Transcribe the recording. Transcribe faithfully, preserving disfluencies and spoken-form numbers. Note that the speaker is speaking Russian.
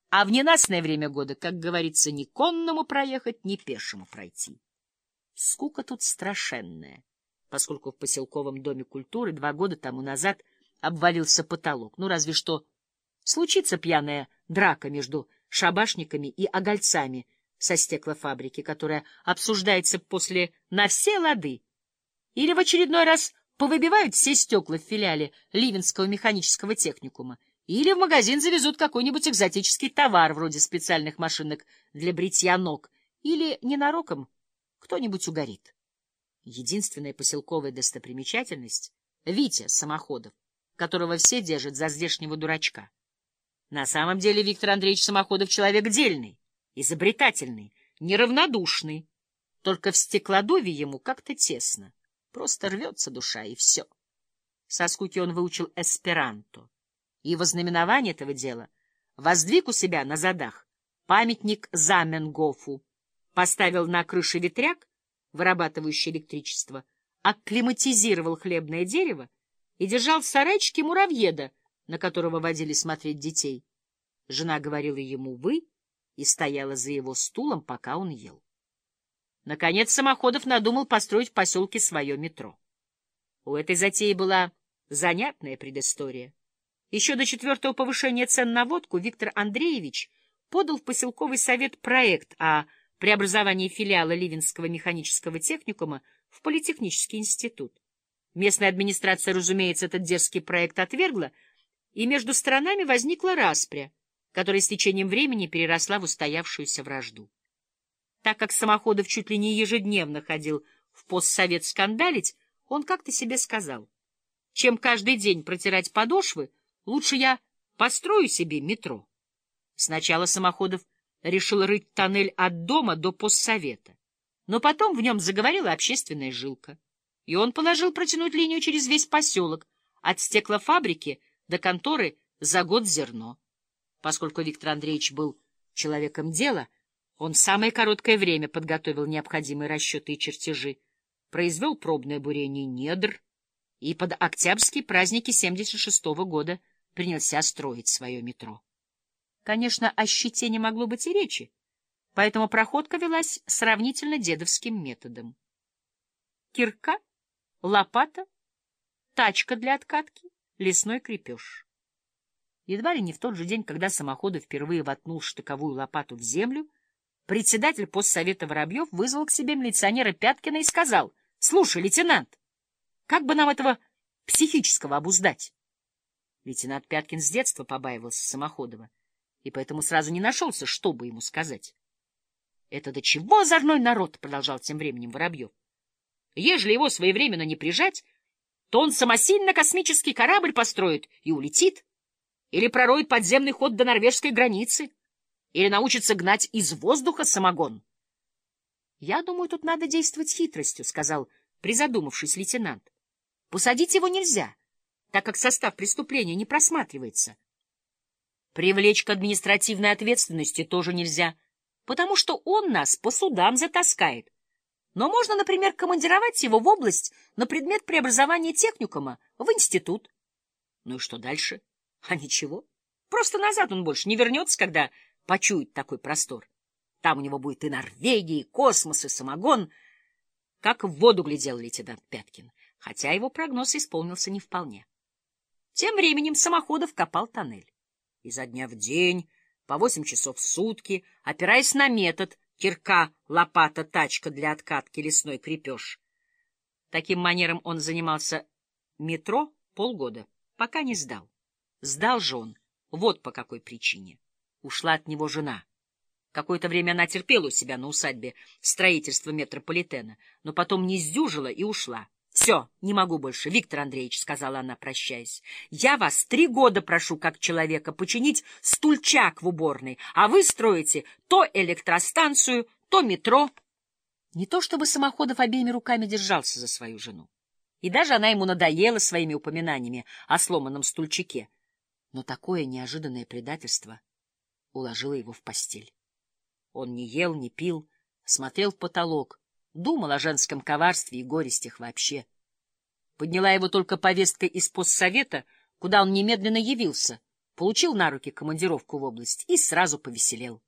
а в ненастное время года, как говорится, ни конному проехать, ни пешему пройти. Скука тут страшенная, поскольку в поселковом доме культуры два года тому назад обвалился потолок. Ну, разве что случится пьяная драка между шабашниками и огольцами со стеклофабрики, которая обсуждается после на все лады, или в очередной раз повыбивают все стекла в филиале Ливенского механического техникума, или в магазин завезут какой-нибудь экзотический товар, вроде специальных машинок для бритья ног, или ненароком кто-нибудь угорит. Единственная поселковая достопримечательность — Витя Самоходов, которого все держат за здешнего дурачка. На самом деле Виктор Андреевич Самоходов человек дельный, изобретательный, неравнодушный. Только в стеклодуве ему как-то тесно. Просто рвется душа, и все. Со скуки он выучил эсперанто. И во знаменование этого дела воздвиг у себя на задах памятник Заменгофу, поставил на крыше ветряк, вырабатывающий электричество, акклиматизировал хлебное дерево и держал в сарайчике муравьеда, на которого водили смотреть детей. Жена говорила ему «вы» и стояла за его стулом, пока он ел. Наконец Самоходов надумал построить в поселке свое метро. У этой затеи была занятная предыстория. Еще до четвертого повышения цен на водку Виктор Андреевич подал в поселковый совет проект о преобразовании филиала Ливенского механического техникума в политехнический институт. Местная администрация, разумеется, этот дерзкий проект отвергла, и между сторонами возникла распря, которая с течением времени переросла в устоявшуюся вражду. Так как Самоходов чуть ли не ежедневно ходил в постсовет скандалить, он как-то себе сказал: чем каждый день протирать подошвы, лучше я построю себе метро. Сначала Самоходов решил рыть тоннель от дома до постсовета, но потом в нем заговорила общественная жилка, и он положил протянуть линию через весь поселок, от стеклофабрики до конторы за год зерно. Поскольку Виктор Андреевич был человеком дела, он в самое короткое время подготовил необходимые расчеты и чертежи, произвел пробное бурение недр и под октябрьские праздники семьдесят шестого года принялся строить свое метро. Конечно, о щите не могло быть и речи, поэтому проходка велась сравнительно дедовским методом. Кирка, лопата, тачка для откатки, лесной крепеж. Едва ли не в тот же день, когда Самоходов впервые воткнул штыковую лопату в землю, председатель постсовета Воробьев вызвал к себе милиционера Пяткина и сказал: «Слушай, лейтенант, как бы нам этого психического обуздать?» Лейтенант Пяткин с детства побаивался Самоходова, и поэтому сразу не нашелся, что бы ему сказать. «Это до чего озорной народ!» — продолжал тем временем Воробьев. «Ежели его своевременно не прижать, то он самосильно космический корабль построит и улетит, или пророет подземный ход до норвежской границы, или научится гнать из воздуха самогон». «Я думаю, тут надо действовать хитростью», — сказал, призадумавшись лейтенант. «Посадить его нельзя, так как состав преступления не просматривается. Привлечь к административной ответственности тоже нельзя, потому что он нас по судам затаскает. Но можно, например, командировать его в область на предмет преобразования техникума в институт. Ну и что дальше? А ничего. Просто назад он больше не вернется, когда почует такой простор. Там у него будет и Норвегия, и космос, и самогон. Как в воду глядел лейтенант Пяткин, хотя его прогноз исполнился не вполне. Тем временем Самоходов копал тоннель. Изо дня в день, по восемь часов в сутки, опираясь на метод кирка, лопата, тачка для откатки, лесной крепеж. Таким манером он занимался метро полгода, пока не сдал. Сдал же он вот по какой причине. Ушла от него жена. Какое-то время она терпела у себя на усадьбе строительство метрополитена, но потом не сдюжила и ушла. «Все, не могу больше, Виктор Андреевич», — сказала она, прощаясь. «Я вас три года прошу, как человека, починить стульчак в уборной, а вы строите то электростанцию, то метро». Не то чтобы Самоходов обеими руками держался за свою жену, и даже она ему надоела своими упоминаниями о сломанном стульчике, но такое неожиданное предательство уложило его в постель. Он не ел, не пил, смотрел в потолок, думал о женском коварстве и горестях вообще. Подняла его только повестка из постсовета, куда он немедленно явился, получил на руки командировку в область и сразу повеселел.